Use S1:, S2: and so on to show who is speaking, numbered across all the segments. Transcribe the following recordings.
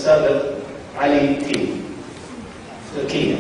S1: السابق علي كينا.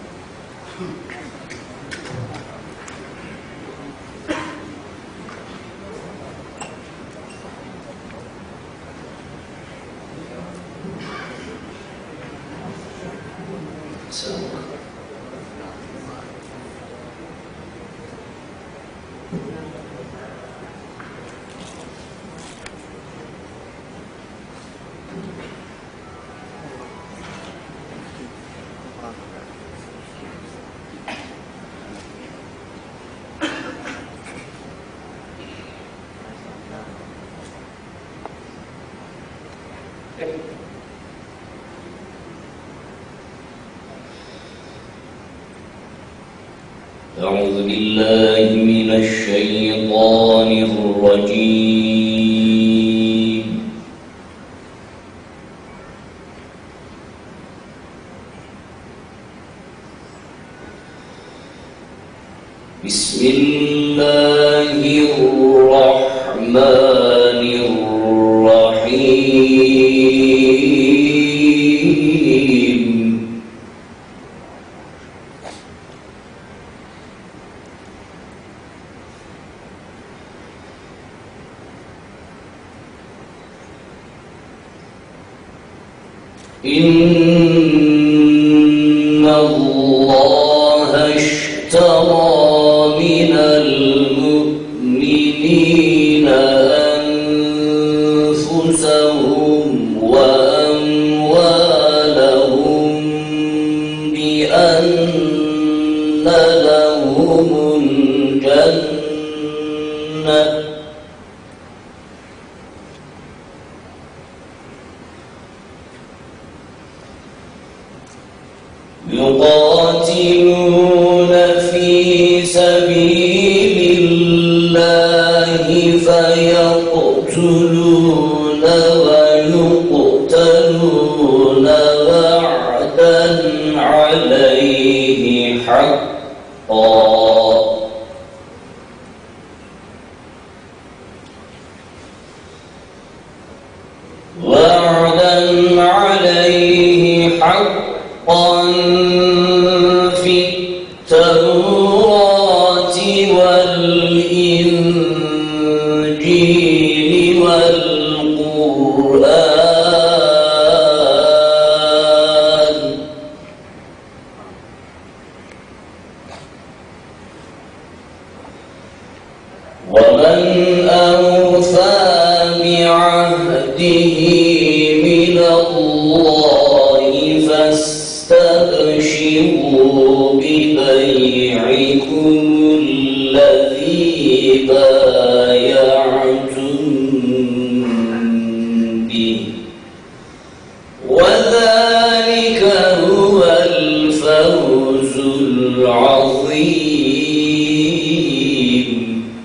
S2: أعوذ بالله من الشيطان الرجيم. بسم الله الرحمن الرحيم. إن الله اشترى من المؤمنين أنفسهم وأموالهم بأن لهم الجنة يقاتلون في سبيل الله فيقتلون ويقتلون وعدا عليه حقا في التوراة والإنجيل والقرآن ومن أوفى بعهده من الله فاستبشروا ببيعكم الذي بايعتم به وذلك هو الفوز العظيم.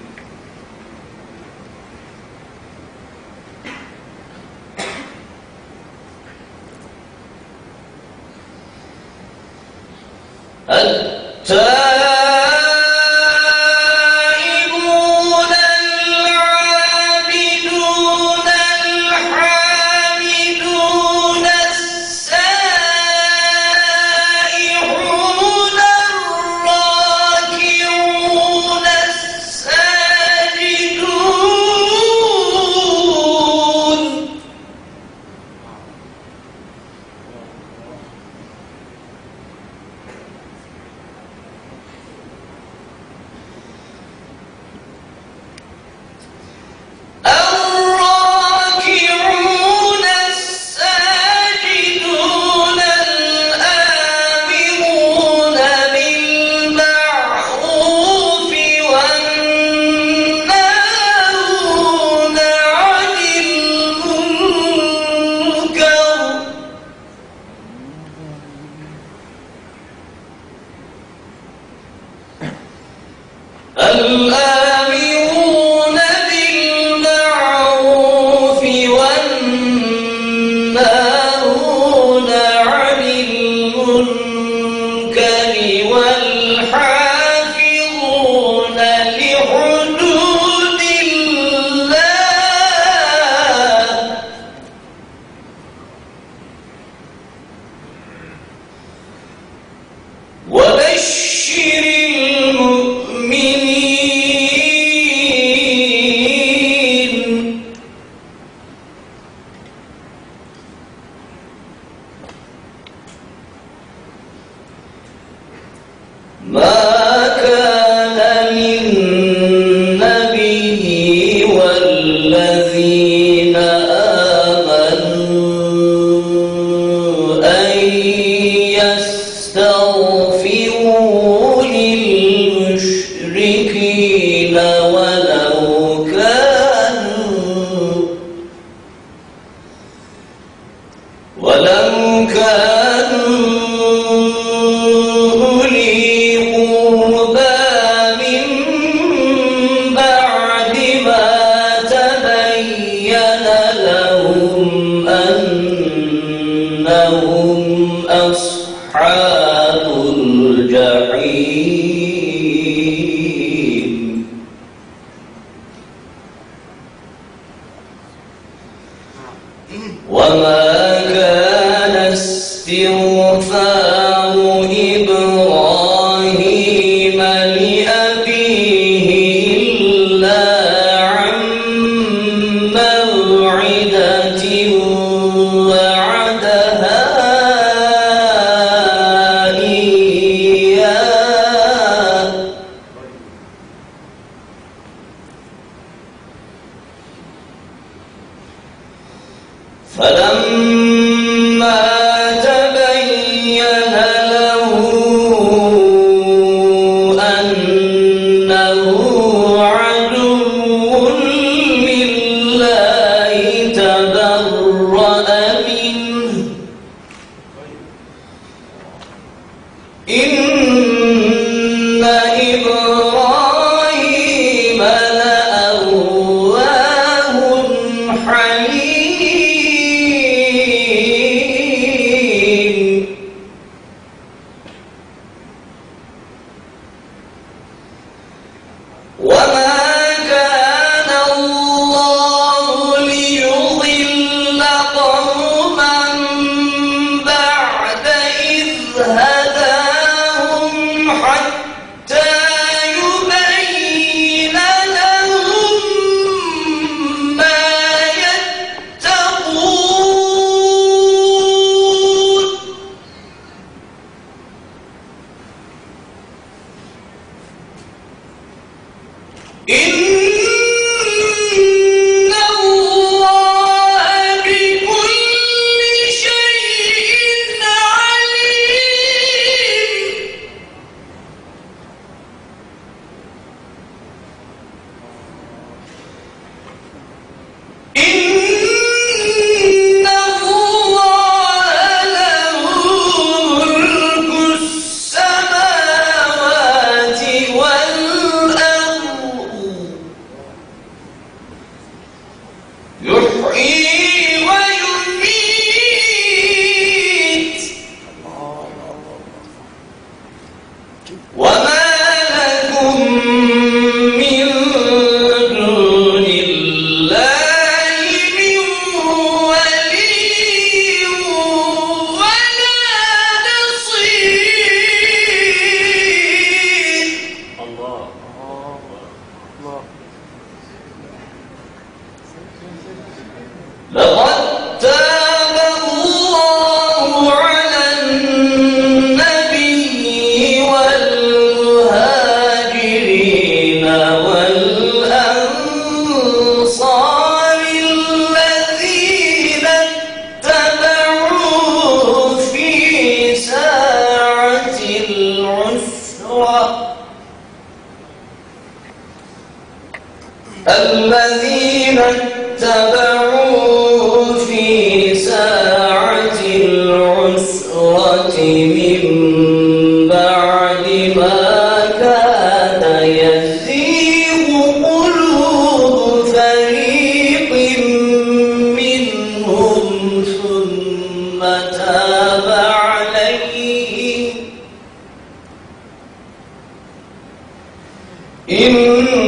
S2: التائبون العابدون الحامدون السائحون الراكعون الساجدون الآمرون بالمعروف والناهون عن المنكر والحافظون لحدود الله ولو كانوا أولي قربى من بعد ما تبين لهم أنهم أصحاب الجحيم وما كان استغفار إبراهيم لأبيه إلا عن موعدة وعدها إياه فلما تبين له أنه عدو لله تبرأ منه إن إبراهيم لأواه حليم وما كان الله ليضل قوما بعد إذ هداهم حتى يبين لهم ما يتقون إن الله بكل شيء عليم إن الله له ملك السماوات والأرض يحيي ويميت وما لكم من دون الله من ولي ولا نصير لقد تاب الله على النبي والمهاجرين والأنصار الذين اتبعوه في ساعة العسرة الذين اتبعوه في ساعة العسرة من بعد ما كاد يزيغ قلوب فريق منهم ثم تاب عليهم إن